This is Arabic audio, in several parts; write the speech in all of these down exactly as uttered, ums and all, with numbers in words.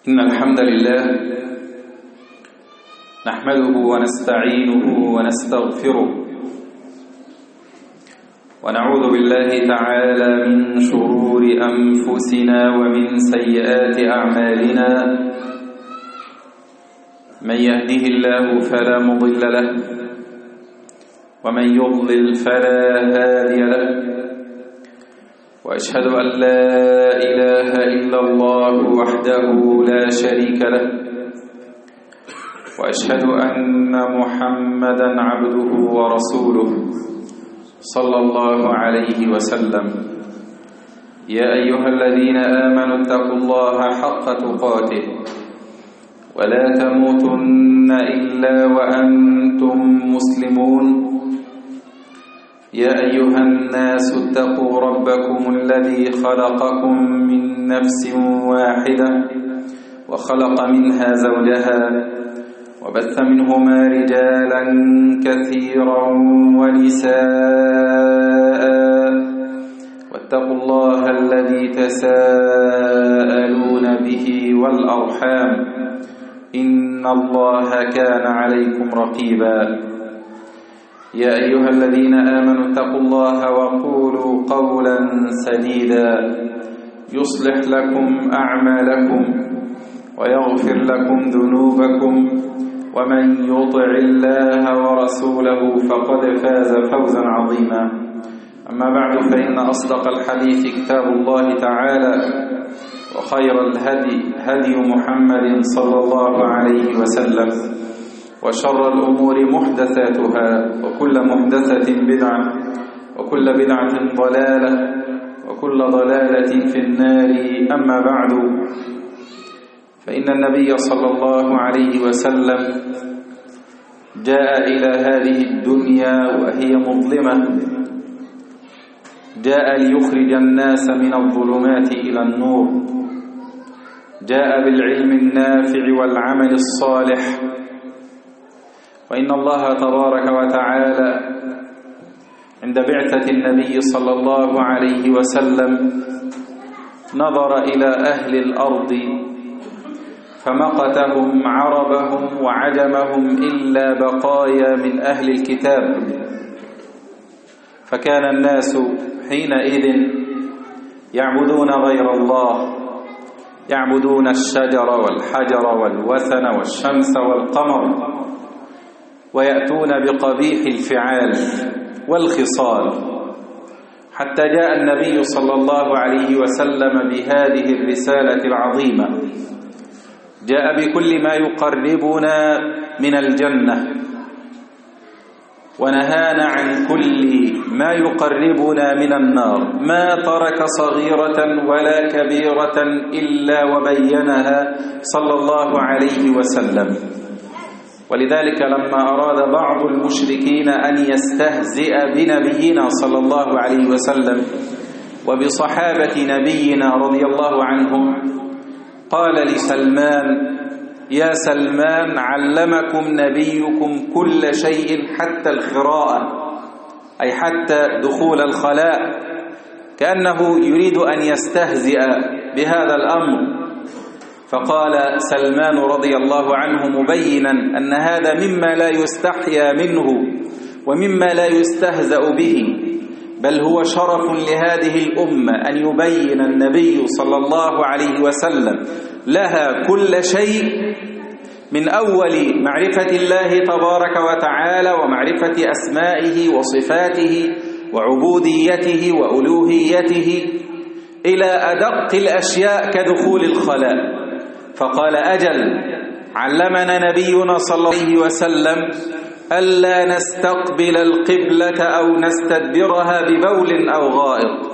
إن الحمد لله نحمده ونستعينه ونستغفره ونعوذ بالله تعالى من شرور أنفسنا ومن سيئات أعمالنا. من يهده الله فلا مضل له ومن يضلل فلا هادي له، وأشهد أن لا إله إلا الله وحده لا شريك له، وأشهد أن محمدا عبده ورسوله صلى الله عليه وسلم. يا أيها الذين آمنوا اتقوا الله حق تقاته ولا تموتن إلا وأنتم مسلمون. يا أيها الناس اتقوا ربكم الذي خلقكم من نفس واحدة وخلق منها زوجها وبث منهما رجالا كثيرا ونساء، واتقوا الله الذي تساءلون به والأرحام إن الله كان عليكم رقيبا. يا أيها الذين آمنوا اتقوا الله وقولوا قولا سديدا يصلح لكم أعمالكم ويغفر لكم ذنوبكم، ومن يطع الله ورسوله فقد فاز فوزا عظيما. أما بعد، فإن أصدق الحديث كتاب الله تعالى، وخير الهدي هدي محمد صلى الله عليه وسلم، وشر الأمور محدثاتها، وكل محدثة بدعة، وكل بدعة ضلالة، وكل ضلالة في النار. أما بعد، فإن النبي صلى الله عليه وسلم جاء إلى هذه الدنيا وهي مظلمة، جاء ليخرج الناس من الظلمات إلى النور، جاء بالعلم النافع والعمل الصالح. وإن الله تبارك وتعالى عند بعثة النبي صلى الله عليه وسلم نظر إلى أهل الأرض فمقتهم عربهم وعجمهم إلا بقايا من أهل الكتاب، فكان الناس حينئذ يعبدون غير الله، يعبدون الشجر والحجر والوثن والشمس والقمر، ويأتون بقبيح الفعال والخصال، حتى جاء النبي صلى الله عليه وسلم بهذه الرسالة العظيمة، جاء بكل ما يقربنا من الجنة، ونهانا عن كل ما يقربنا من النار. ما ترك صغيرة ولا كبيرة إلا وبينها صلى الله عليه وسلم. ولذلك لما أراد بعض المشركين أن يستهزئ بنبينا صلى الله عليه وسلم وبصحابة نبينا رضي الله عنهم، قال لسلمان: يا سلمان، علمكم نبيكم كل شيء حتى الخراءة، أي حتى دخول الخلاء، كأنه يريد أن يستهزئ بهذا الأمر. فقال سلمان رضي الله عنه مبينا أن هذا مما لا يستحيا منه ومما لا يستهزأ به، بل هو شرف لهذه الأمة أن يبين النبي صلى الله عليه وسلم لها كل شيء، من أول معرفة الله تبارك وتعالى ومعرفة أسمائه وصفاته وعبوديته وألوهيته، إلى أدق الأشياء كدخول الخلاء. فقال: أجل، علمنا نبينا صلى الله عليه وسلم ألا نستقبل القبلة أو نستدبرها ببول أو غائط.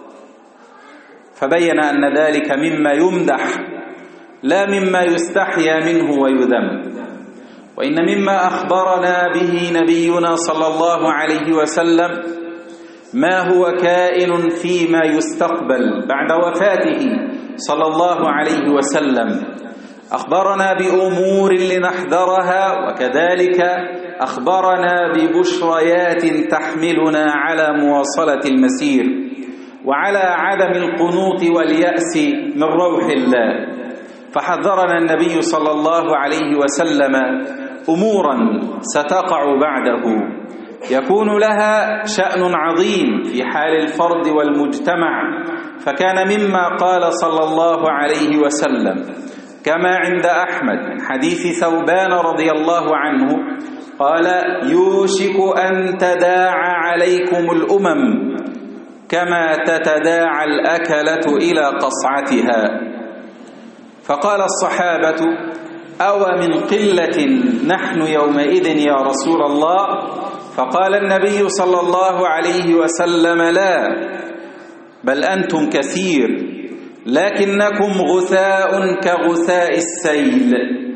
فبين أن ذلك مما يمدح لا مما يستحيا منه ويذم. وإن مما أخبرنا به نبينا صلى الله عليه وسلم ما هو كائن فيما يستقبل بعد وفاته صلى الله عليه وسلم. أخبرنا بأمور لنحذرها، وكذلك أخبرنا ببشريات تحملنا على مواصلة المسير وعلى عدم القنوط واليأس من روح الله. فحذرنا النبي صلى الله عليه وسلم أمورا ستقع بعده يكون لها شأن عظيم في حال الفرد والمجتمع، فكان مما قال صلى الله عليه وسلم كما عند أحمد من حديث ثوبان رضي الله عنه قال: يوشك أن تداعى عليكم الأمم كما تتداعى الأكلة إلى قصعتها. فقال الصحابة: أو من قلة نحن يومئذ يا رسول الله؟ فقال النبي صلى الله عليه وسلم: لا، بل أنتم كثير، لكنكم غثاء كغثاء السيل،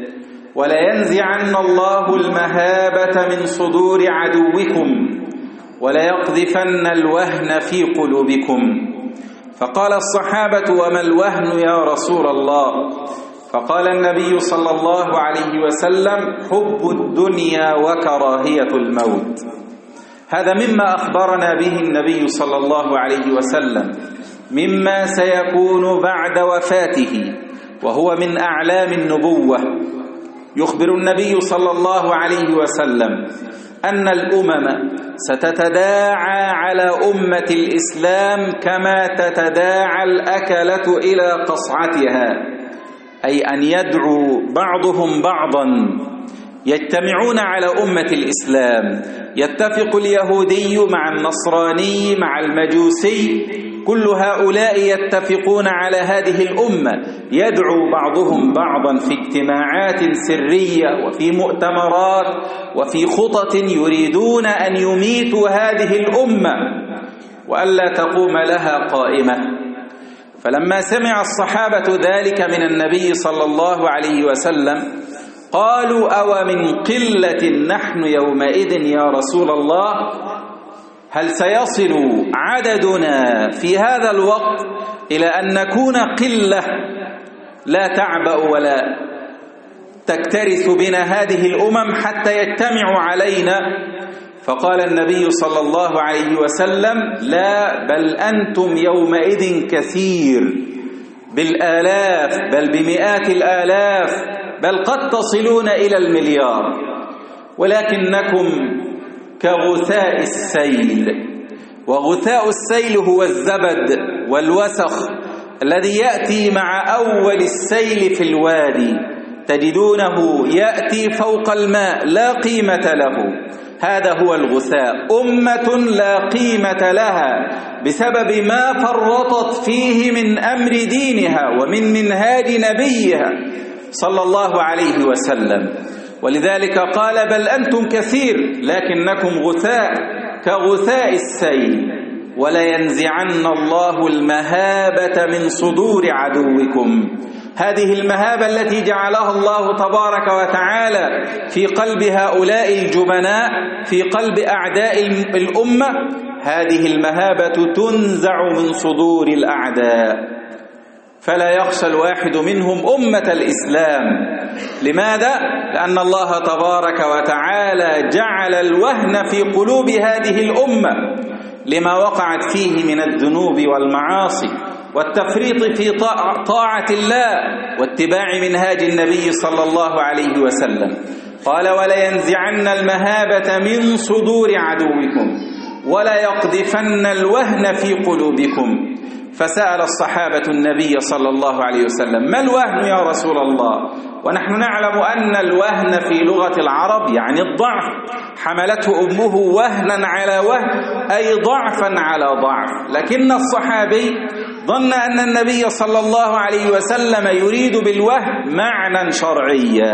ولينزعن الله المهابة من صدور عدوكم وليقذفن الوهن في قلوبكم. فقال الصحابة: وما الوهن يا رسول الله؟ فقال النبي صلى الله عليه وسلم: حب الدنيا وكراهية الموت. هذا مما أخبرنا به النبي صلى الله عليه وسلم مما سيكون بعد وفاته، وهو من أعلام النبوة. يخبر النبي صلى الله عليه وسلم أن الأمم ستتداعى على أمة الإسلام كما تتداعى الأكلة إلى قصعتها، أي أن يدعو بعضهم بعضا، يجتمعون على أمة الإسلام، يتفق اليهودي مع النصراني مع المجوسي، كل هؤلاء يتفقون على هذه الأمة، يدعو بعضهم بعضا في اجتماعات سرية وفي مؤتمرات وفي خطط يريدون أن يميتوا هذه الأمة وألا تقوم لها قائمة. فلما سمع الصحابة ذلك من النبي صلى الله عليه وسلم قالوا: أو من قلة نحن يومئذ يا رسول الله؟ هل سيصل عددنا في هذا الوقت إلى أن نكون قلة لا تعبأ ولا تكترث بنا هذه الأمم حتى يجتمعوا علينا؟ فقال النبي صلى الله عليه وسلم: لا، بل أنتم يومئذ كثير بالآلاف، بل بمئات الآلاف، بل قد تصلون إلى المليار، ولكنكم كغثاء السيل. وغثاء السيل هو الزبد والوسخ الذي يأتي مع أول السيل في الوادي، تجدونه يأتي فوق الماء لا قيمة له. هذا هو الغثاء، أمة لا قيمة لها بسبب ما فرطت فيه من أمر دينها ومن منهاج نبيها صلى الله عليه وسلم. ولذلك قال: بل أنتم كثير لكنكم غثاء كغثاء السيل، ولينزعن الله المهابة من صدور عدوكم. هذه المهابة التي جعلها الله تبارك وتعالى في قلب هؤلاء الجبناء، في قلب أعداء الأمة، هذه المهابة تنزع من صدور الأعداء، فلا يخشى الواحد منهم أمة الإسلام. لماذا؟ لأن الله تبارك وتعالى جعل الوهن في قلوب هذه الأمة لما وقعت فيه من الذنوب والمعاصي والتفريط في طاعة الله واتباع منهاج النبي صلى الله عليه وسلم. قال: ولينزعن المهابة من صدور عدوكم ولا يقذفن الوهن في قلوبكم. فسأل الصحابة النبي صلى الله عليه وسلم: ما الوهن يا رسول الله؟ ونحن نعلم أن الوهن في لغة العرب يعني الضعف، حملته أمه وهنا على وهن، أي ضعفا على ضعف. لكن الصحابي ظن أن النبي صلى الله عليه وسلم يريد بالوهن معنى شرعيا،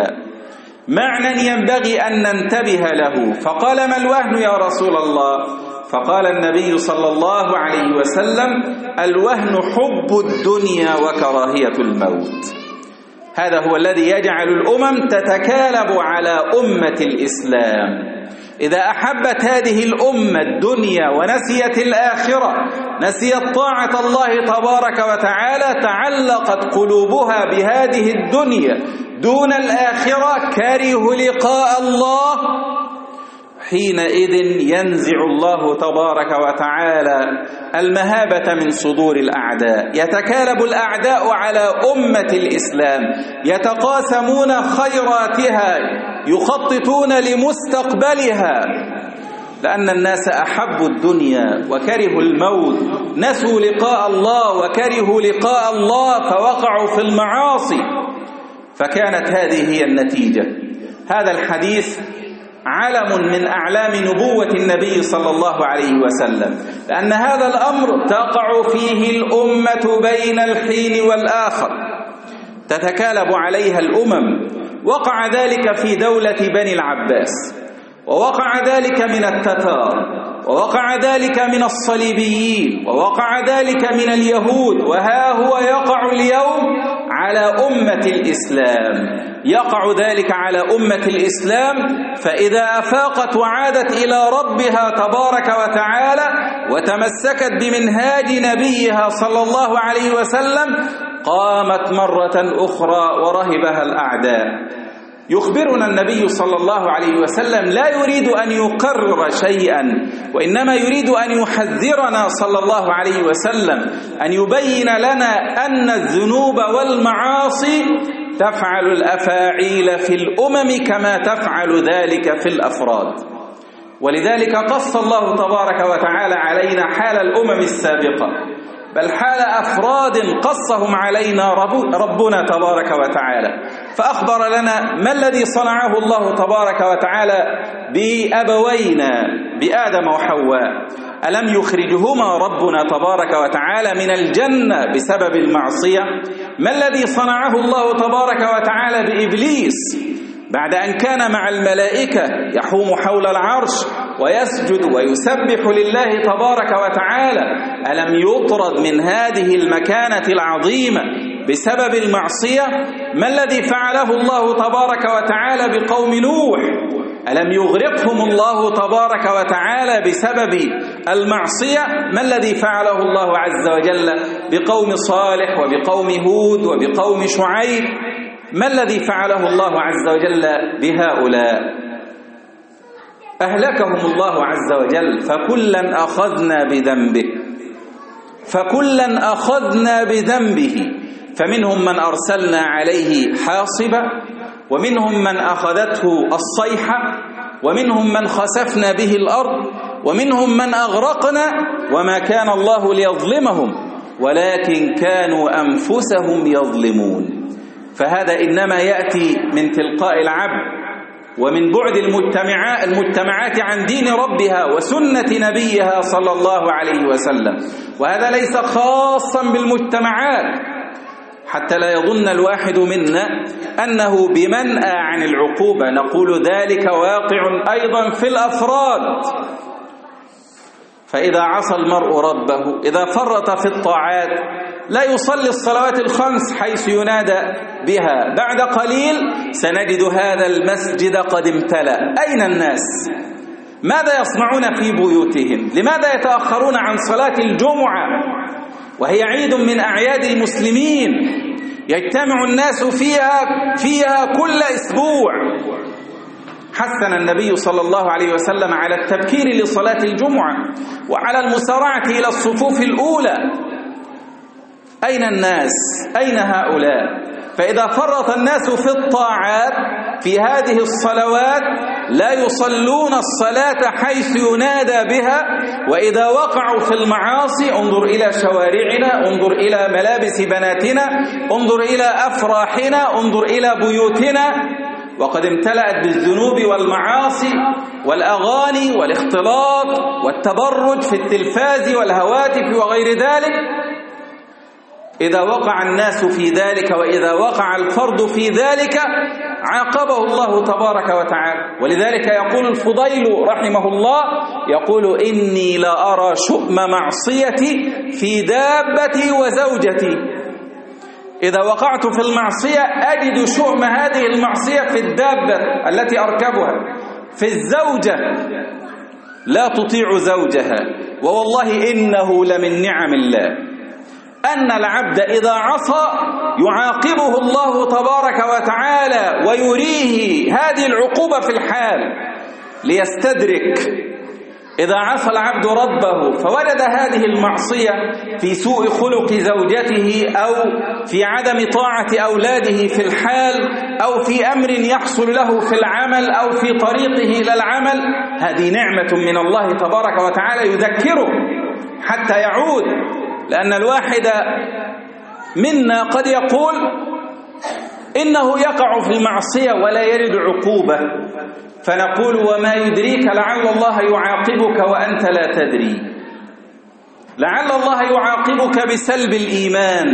معنى ينبغي أن ننتبه له. فقال: ما الوهن يا رسول الله؟ فقال النبي صلى الله عليه وسلم: الوهن حب الدنيا وكراهية الموت. هذا هو الذي يجعل الأمم تتكالب على أمة الإسلام. إذا أحبت هذه الأمة الدنيا ونسيت الآخرة، نسيت طاعة الله تبارك وتعالى، تعلقت قلوبها بهذه الدنيا دون الآخرة، كرهوا لقاء الله، حينئذ ينزع الله تبارك وتعالى المهابة من صدور الأعداء، يتكالب الأعداء على أمة الإسلام، يتقاسمون خيراتها، يخططون لمستقبلها، لأن الناس أحبوا الدنيا وكرهوا الموت، نسوا لقاء الله وكرهوا لقاء الله فوقعوا في المعاصي، فكانت هذه هي النتيجة. هذا الحديث علم من أعلام نبوة النبي صلى الله عليه وسلم، لأن هذا الأمر تقع فيه الأمة بين الحين والآخر، تتكالب عليها الأمم. وقع ذلك في دولة بني العباس، ووقع ذلك من التتار، ووقع ذلك من الصليبيين، ووقع ذلك من اليهود، وها هو يقع اليوم على أمة الإسلام، يقع ذلك على أمة الإسلام. فإذا أفاقت وعادت إلى ربها تبارك وتعالى وتمسكت بمنهاج نبيها صلى الله عليه وسلم قامت مرة أخرى ورهبها الأعداء. يخبرنا النبي صلى الله عليه وسلم لا يريد أن يقرر شيئا، وإنما يريد أن يحذرنا صلى الله عليه وسلم، أن يبين لنا أن الذنوب والمعاصي تفعل الأفاعيل في الأمم كما تفعل ذلك في الأفراد. ولذلك قص الله تبارك وتعالى علينا حال الأمم السابقة، بل حال أفراد قصهم علينا ربنا تبارك وتعالى، فأخبر لنا ما الذي صنعه الله تبارك وتعالى بأبوينا بآدم وحواء. ألم يخرجهما ربنا تبارك وتعالى من الجنة بسبب المعصية؟ ما الذي صنعه الله تبارك وتعالى بإبليس بعد أن كان مع الملائكة يحوم حول العرش ويسجد ويسبح لله تبارك وتعالى؟ ألم يطرد من هذه المكانة العظيمة بسبب المعصية؟ ما الذي فعله الله تبارك وتعالى بقوم نوح؟ ألم يغرقهم الله تبارك وتعالى بسبب المعصية؟ ما الذي فعله الله عز وجل بقوم صالح وبقوم هود وبقوم شعيب؟ ما الذي فعله الله عز وجل بهؤلاء؟ أهلكهم الله عز وجل، فكلا أخذنا بذنبه فكلا أخذنا بذنبه فمنهم من أرسلنا عليه حاصبا، ومنهم من أخذته الصيحة، ومنهم من خسفنا به الأرض، ومنهم من أغرقنا، وما كان الله ليظلمهم ولكن كانوا أنفسهم يظلمون. فهذا إنما يأتي من تلقاء العبد ومن بعد المجتمعات عن دين ربها وسنة نبيها صلى الله عليه وسلم، وهذا ليس خاصا بالمجتمعات، حتى لا يظن الواحد منا أنه بمنأى عن العقوبة. نقول ذلك واقع أيضا في الأفراد. فإذا عصى المرء ربه، إذا فرط في الطاعات، لا يصلي الصلوات الخمس حيث ينادى بها، بعد قليل سنجد هذا المسجد قد امتلأ. أين الناس؟ ماذا يصنعون في بيوتهم؟ لماذا يتأخرون عن صلاة الجمعة وهي عيد من أعياد المسلمين يجتمع الناس فيها فيها كل أسبوع؟ حثنا النبي صلى الله عليه وسلم على التبكير لصلاة الجمعة وعلى المسارعة إلى الصفوف الأولى. أين الناس؟ أين هؤلاء؟ فإذا فرط الناس في الطاعات في هذه الصلوات لا يصلون الصلاة حيث ينادى بها، وإذا وقعوا في المعاصي انظر إلى شوارعنا، انظر إلى ملابس بناتنا، انظر إلى أفراحنا، انظر إلى بيوتنا، وقد امتلأت بالذنوب والمعاصي والأغاني والاختلاط والتبرج في التلفاز والهواتف وغير ذلك. إذا وقع الناس في ذلك وإذا وقع الفرد في ذلك عاقبه الله تبارك وتعالى. ولذلك يقول الفضيل رحمه الله، يقول إني لأرى شؤم معصيتي في دابتي وزوجتي. إذا وقعت في المعصية أجد شؤم هذه المعصية في الدابة التي أركبها، في الزوجة لا تطيع زوجها. ووالله إنه لمن نعم الله أن العبد إذا عصى يعاقبه الله تبارك وتعالى ويريه هذه العقوبة في الحال، ليستدرك إذا عصى العبد ربه فوجد هذه المعصية في سوء خلق زوجته أو في عدم طاعة أولاده في الحال أو في أمر يحصل له في العمل أو في طريقه إلى العمل، هذه نعمة من الله تبارك وتعالى يذكره حتى يعود. لأن الواحد منا قد يقول إنه يقع في المعصية ولا يرد عقوبة، فنقول وما يدريك لعل الله يعاقبك وأنت لا تدري، لعل الله يعاقبك بسلب الإيمان،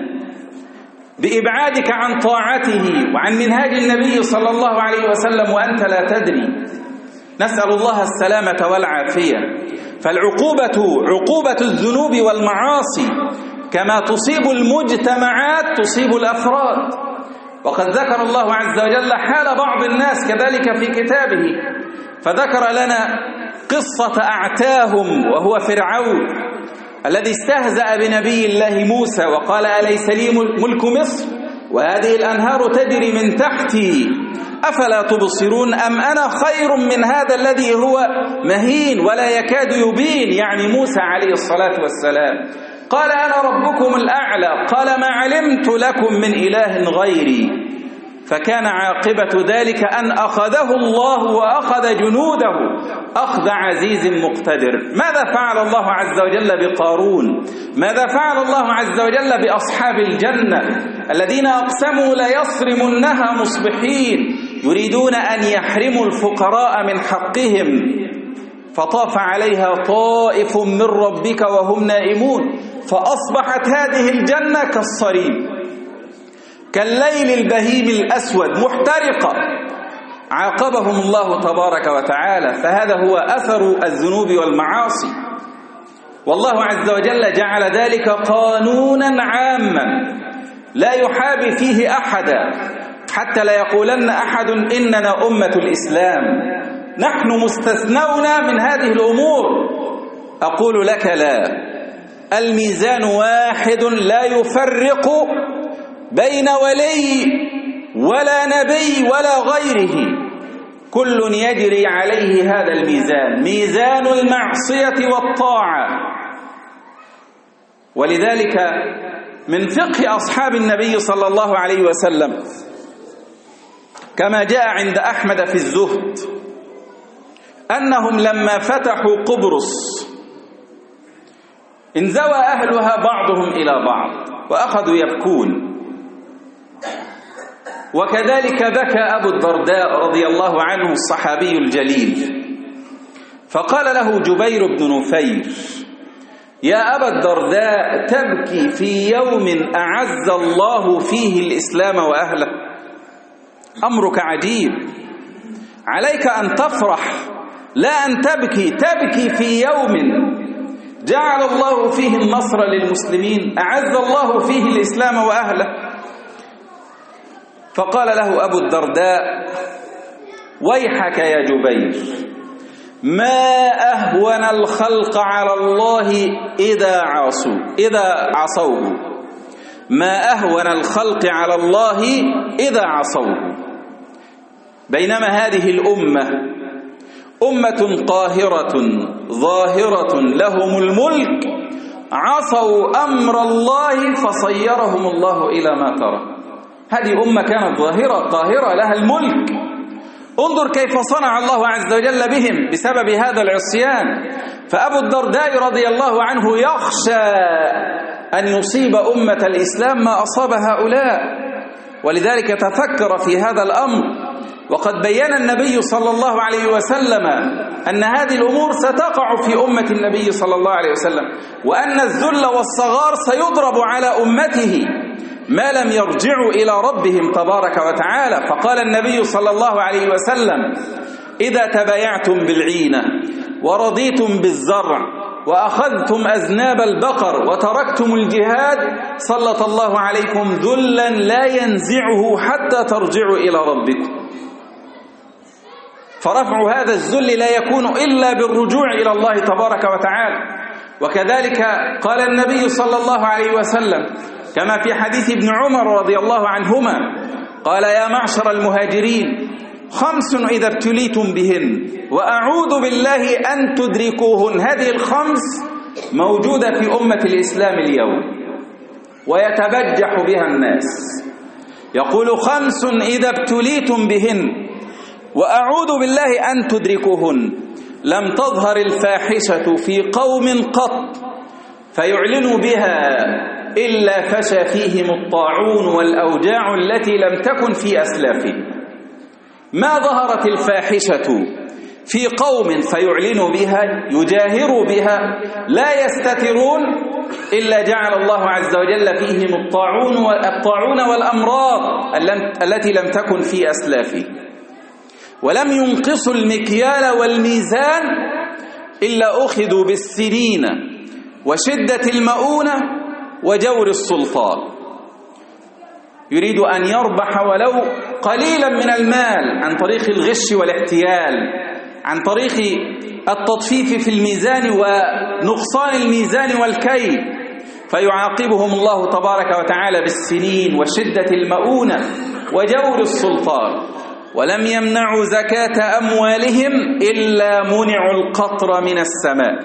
بإبعادك عن طاعته وعن منهاج النبي صلى الله عليه وسلم وأنت لا تدري. نسأل الله السلامة والعافية. فالعقوبة عقوبة الذنوب والمعاصي كما تصيب المجتمعات تصيب الأفراد، وقد ذكر الله عز وجل حال بعض الناس كذلك في كتابه، فذكر لنا قصة أعتاهم وهو فرعون الذي استهزأ بنبي الله موسى وقال أليس لي ملك مصر وهذه الأنهار تجري من تحتي أفلا تبصرون أم أنا خير من هذا الذي هو مهين ولا يكاد يبين، يعني موسى عليه الصلاة والسلام. قال أنا ربكم الأعلى، قال ما علمت لكم من إله غيري، فكان عاقبة ذلك أن أخذه الله وأخذ جنوده أخذ عزيز مقتدر. ماذا فعل الله عز وجل بقارون؟ ماذا فعل الله عز وجل بأصحاب الجنة الذين أقسموا ليصرمنها مصبحين يريدون أن يحرموا الفقراء من حقهم، فطاف عليها طائف من ربك وهم نائمون فأصبحت هذه الجنة كالصريم كالليل البهيم الأسود محترقة. عاقبهم الله تبارك وتعالى. فهذا هو أثر الذنوب والمعاصي، والله عز وجل جعل ذلك قانونا عاما لا يحابي فيه أحدا، حتى لا يقولن أحد إننا أمة الإسلام نحن مستثنون من هذه الأمور. أقول لك لا، الميزان واحد لا يفرق بين ولي ولا نبي ولا غيره، كل يجري عليه هذا الميزان، ميزان المعصية والطاعة. ولذلك من فقه أصحاب النبي صلى الله عليه وسلم كما جاء عند أحمد في الزهد أنهم لما فتحوا قبرص انزوى أهلها بعضهم إلى بعض وأخذوا يبكون، وكذلك بكى أبو الدرداء رضي الله عنه الصحابي الجليل، فقال له جبير بن نفير يا أبا الدرداء تبكي في يوم أعز الله فيه الإسلام وأهله؟ أمرك عجيب، عليك أن تفرح لا أن تبكي، تبكي في يوم جعل الله فيه النصر للمسلمين، أعز الله فيه الإسلام وأهله. فقال له أبو الدرداء ويحك يا جبير، ما أهون الخلق على الله إذا عصوا إذا عصوه، ما أهون الخلق على الله إذا عصوه. بينما هذه الأمة أمة قاهرة ظاهرة لهم الملك عصوا أمر الله فصيرهم الله إلى ما ترى. هذه أمة كانت ظاهرة قاهرة لها الملك، انظر كيف صنع الله عز وجل بهم بسبب هذا العصيان. فأبو الدرداء رضي الله عنه يخشى أن يصيب أمة الإسلام ما أصاب هؤلاء، ولذلك تفكر في هذا الأمر. وقد بيّن النبي صلى الله عليه وسلم أن هذه الأمور ستقع في أمة النبي صلى الله عليه وسلم، وأن الذل والصغار سيضرب على أمته ما لم يرجعوا إلى ربهم تبارك وتعالى. فقال النبي صلى الله عليه وسلم إذا تبايعتم بالعينة ورضيتم بالزرع وأخذتم أذناب البقر وتركتم الجهاد سلط الله عليكم ذلا لا ينزعه حتى ترجعوا إلى ربكم. فرفع هذا الذل لا يكون إلا بالرجوع إلى الله تبارك وتعالى. وكذلك قال النبي صلى الله عليه وسلم كما في حديث ابن عمر رضي الله عنهما قال يا معشر المهاجرين خمس إذا ابتليتم بهن وأعوذ بالله أن تدركوهن. هذه الخمس موجودة في أمة الإسلام اليوم ويتبجح بها الناس. يقول خمس إذا ابتليتم بهن وأعوذ بالله أن تدركوهن. لم تظهر الفاحشة في قوم قط فيعلنوا بها إلا فشى فيهم الطاعون والأوجاع التي لم تكن في أسلافهم. ما ظهرت الفاحشة في قوم فيعلنوا بها يجاهروا بها لا يستترون إلا جعل الله عز وجل فيهم الطاعون والطاعون والأمراض التي لم تكن في أسلافهم. ولم ينقصوا المكيال والميزان إلا أخذوا بالسنين وشدة المؤونة وجور السلطان. يريد أن يربح ولو قليلا من المال عن طريق الغش والاحتيال، عن طريق التطفيف في الميزان ونقصان الميزان والكيل، فيعاقبهم الله تبارك وتعالى بالسنين وشدة المؤونة وجور السلطان. ولم يمنعوا زكاة أموالهم إلا منعوا القطر من السماء.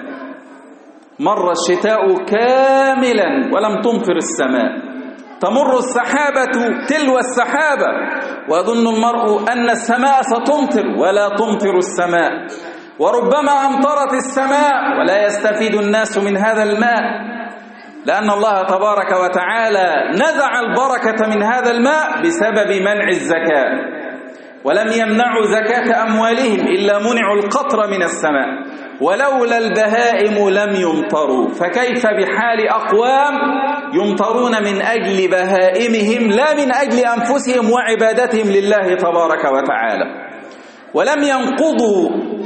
مر الشتاء كاملا ولم تمطر السماء، تمر السحابة تلو السحابة ويظن المرء أن السماء ستمطر ولا تمطر السماء، وربما أمطرت السماء ولا يستفيد الناس من هذا الماء، لأن الله تبارك وتعالى نزع البركة من هذا الماء بسبب منع الزكاة. ولم يمنعوا زكاة أموالهم إلا منعوا القطر من السماء. ولولا البهائم لم يمطروا، فكيف بحال أقوام يمطرون من أجل بهائمهم لا من أجل أنفسهم وعبادتهم لله تبارك وتعالى. ولم ينقضوا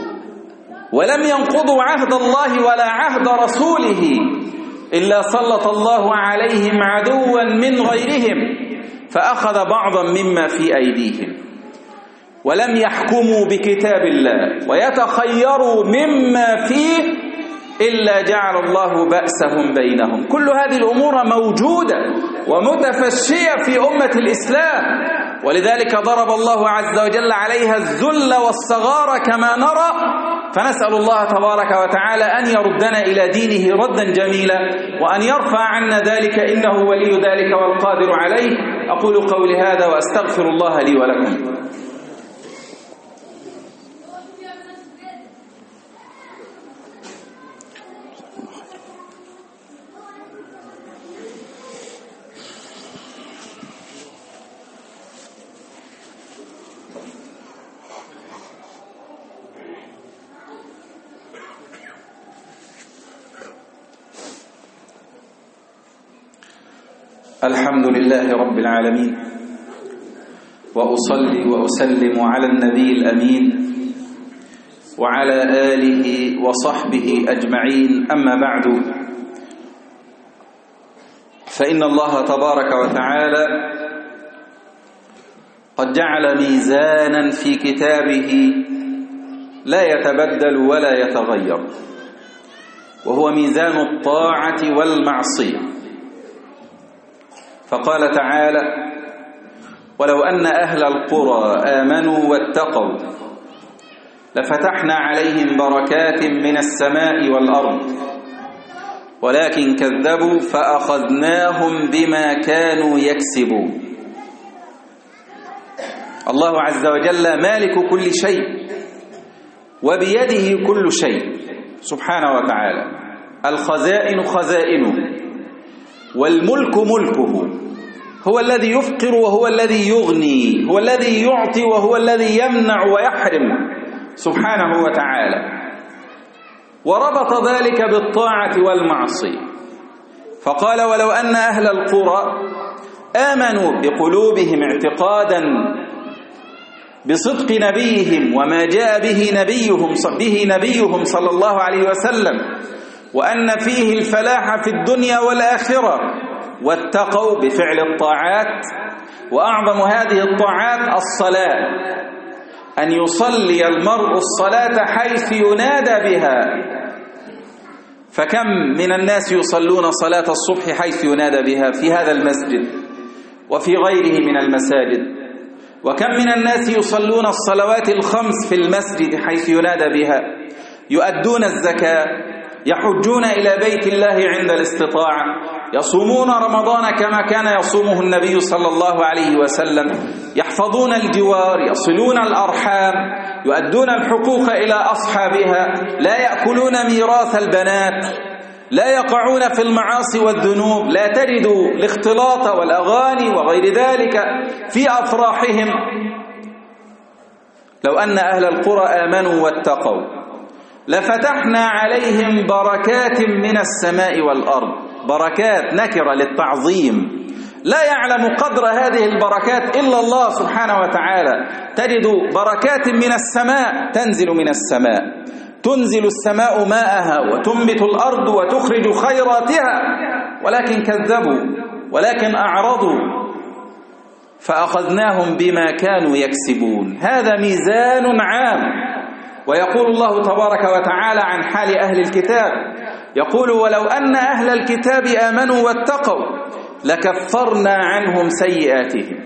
ولم ينقضوا عهد الله ولا عهد رسوله إلا سلط الله عليهم عدوا من غيرهم فأخذ بعضا مما في أيديهم. ولم يحكموا بكتاب الله ويتخيروا مما فيه إلا جعل الله بأسهم بينهم. كل هذه الأمور موجودة ومتفشية في أمة الإسلام، ولذلك ضرب الله عز وجل عليها الذل والصغار كما نرى. فنسأل الله تبارك وتعالى أن يردنا إلى دينه ردا جميلا، وأن يرفع عنا ذلك إنه ولي ذلك والقادر عليه. أقول قولي هذا وأستغفر الله لي ولكم. الحمد لله رب العالمين، وأصلي وأسلم على النبي الأمين وعلى آله وصحبه أجمعين. أما بعد، فإن الله تبارك وتعالى قد جعل ميزانا في كتابه لا يتبدل ولا يتغير، وهو ميزان الطاعة والمعصية. فقال تعالى: ولو أن أهل القرى آمنوا واتقوا لفتحنا عليهم بركات من السماء والأرض ولكن كذبوا فأخذناهم بما كانوا يكسبون. الله عز وجل مالك كل شيء وبيده كل شيء سبحانه وتعالى. الخزائن خزائنه والملك ملكه، هو الذي يفقر وهو الذي يغني، هو الذي يعطي وهو الذي يمنع ويحرم سبحانه وتعالى. وربط ذلك بالطاعة والمعصية، فقال: ولو أن أهل القرى آمنوا بقلوبهم اعتقادا بصدق نبيهم وما جاء به نبيهم به نبيهم صلى الله عليه وسلم، وأن فيه الفلاح في الدنيا والآخرة، واتقوا بفعل الطاعات. وأعظم هذه الطاعات الصلاة، أن يصلي المرء الصلاة حيث ينادى بها. فكم من الناس يصلون صلاة الصبح حيث ينادى بها في هذا المسجد وفي غيره من المساجد، وكم من الناس يصلون الصلوات الخمس في المسجد حيث ينادى بها، يؤدون الزكاة، يحجون إلى بيت الله عند الاستطاعة، يصومون رمضان كما كان يصومه النبي صلى الله عليه وسلم، يحفظون الجوار، يصلون الأرحام، يؤدون الحقوق إلى أصحابها، لا يأكلون ميراث البنات، لا يقعون في المعاصي والذنوب، لا تجد الاختلاط والأغاني وغير ذلك في أفراحهم. لو أن أهل القرى آمنوا واتقوا لفتحنا عليهم بركات من السماء والأرض. بركات نكرة للتعظيم، لا يعلم قدر هذه البركات إلا الله سبحانه وتعالى. تجد بركات من السماء تنزل من السماء، تنزل السماء ماءها وتنبت الأرض وتخرج خيراتها، ولكن كذبوا ولكن أعرضوا فأخذناهم بما كانوا يكسبون. هذا ميزان عام. ويقول الله تبارك وتعالى عن حال أهل الكتاب، يقول: ولو أن أهل الكتاب آمنوا واتقوا لكفرنا عنهم سيئاتهم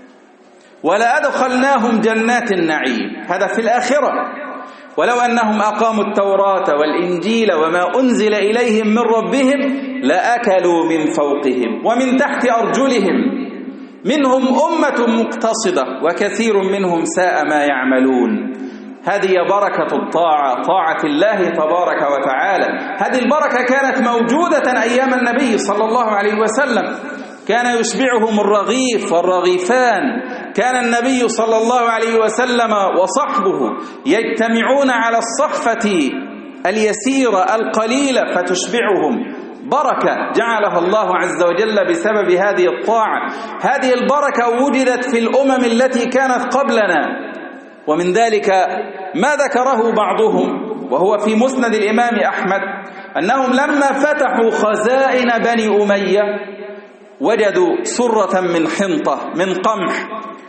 ولأدخلناهم جنات النعيم. هذا في الآخرة. ولو أنهم أقاموا التوراة والإنجيل وما أنزل إليهم من ربهم لأكلوا من فوقهم ومن تحت أرجلهم منهم أمة مقتصدة وكثير منهم ساء ما يعملون. هذه بركة الطاعة، طاعة الله تبارك وتعالى. هذه البركة كانت موجودة أيام النبي صلى الله عليه وسلم، كان يشبعهم الرغيف والرغيفان. كان النبي صلى الله عليه وسلم وصحبه يجتمعون على الصحفة اليسيرة القليلة فتشبعهم. بركة جعلها الله عز وجل بسبب هذه الطاعة. هذه البركة وجدت في الأمم التي كانت قبلنا، ومن ذلك ما ذكره بعضهم وهو في مسند الإمام أحمد أنهم لما فتحوا خزائن بني أمية وجدوا سرة من حنطة من قمح،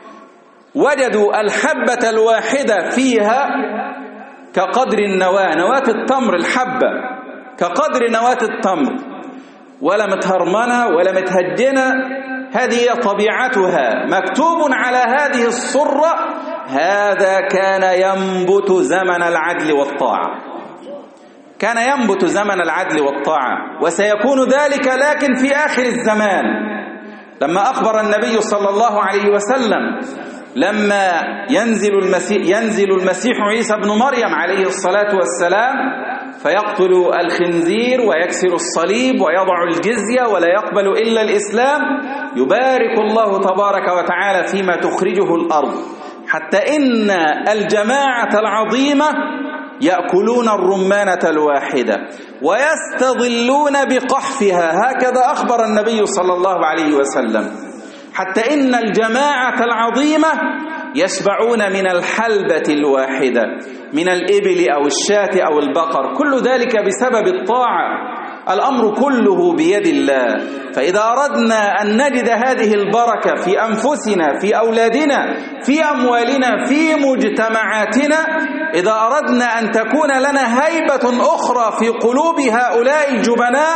وجدوا الحبة الواحدة فيها كقدر النواة، نواة التمر، الحبة كقدر نواة التمر، ولا متهرمنة ولا متهجنة. هذه طبيعتها. مكتوب على هذه السرة: هذا كان ينبت زمن العدل والطاعة. كان ينبت زمن العدل والطاعة، وسيكون ذلك لكن في آخر الزمان. لما أخبر النبي صلى الله عليه وسلم لما ينزل المسيح, ينزل المسيح عيسى بن مريم عليه الصلاة والسلام فيقتل الخنزير ويكسر الصليب ويضع الجزية ولا يقبل إلا الإسلام، يبارك الله تبارك وتعالى فيما تخرجه الأرض، حتى إن الجماعة العظيمة يأكلون الرمانة الواحدة ويستظلون بقحفها. هكذا أخبر النبي صلى الله عليه وسلم، حتى إن الجماعة العظيمة يشبعون من الحلبة الواحدة من الإبل أو الشاة أو البقر. كل ذلك بسبب الطاعة. الأمر كله بيد الله. فإذا أردنا أن نجد هذه البركة في أنفسنا، في أولادنا، في أموالنا، في مجتمعاتنا، إذا أردنا أن تكون لنا هيبة أخرى في قلوب هؤلاء الجبناء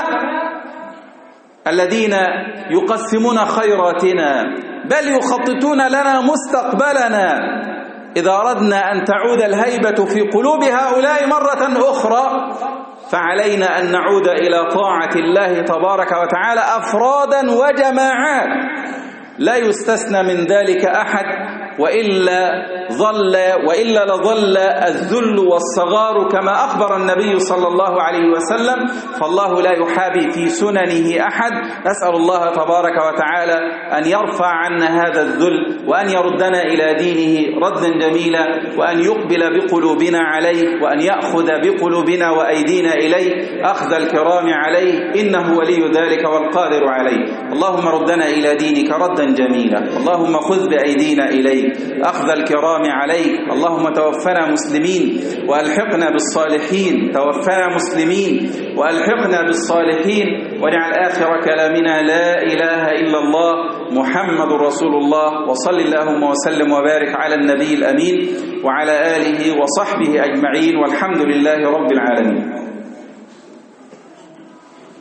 الذين يقسمون خيراتنا بل يخططون لنا مستقبلنا، إذا أردنا أن تعود الهيبة في قلوب هؤلاء مرة أخرى فعلينا أن نعود إلى طاعة الله تبارك وتعالى أفرادا وجماعات، لا يستثنى من ذلك أحد، وإلا ظل وإلا لظل الذل والصغار كما أخبر النبي صلى الله عليه وسلم. فالله لا يحابي في سننه أحد. نسأل الله تبارك وتعالى أن يرفع عنا هذا الذل وأن يردنا إلى دينه ردا جميلا، وأن يقبل بقلوبنا عليه، وأن يأخذ بقلوبنا وأيدينا إليه أخذ الكرام عليه، إنه ولي ذلك والقادر عليه. اللهم ردنا إلى دينك ردا جميلا، اللهم خذ بأيدينا إليك أخذ الكرام عليك. اللهم توفنا مسلمين وألحقنا بالصالحين، توفنا مسلمين وألحقنا بالصالحين، واجعل آخر كلامنا لا إله إلا الله محمد رسول الله. وصل اللهم وسلم وبارك على النبي الأمين وعلى آله وصحبه أجمعين، والحمد لله رب العالمين.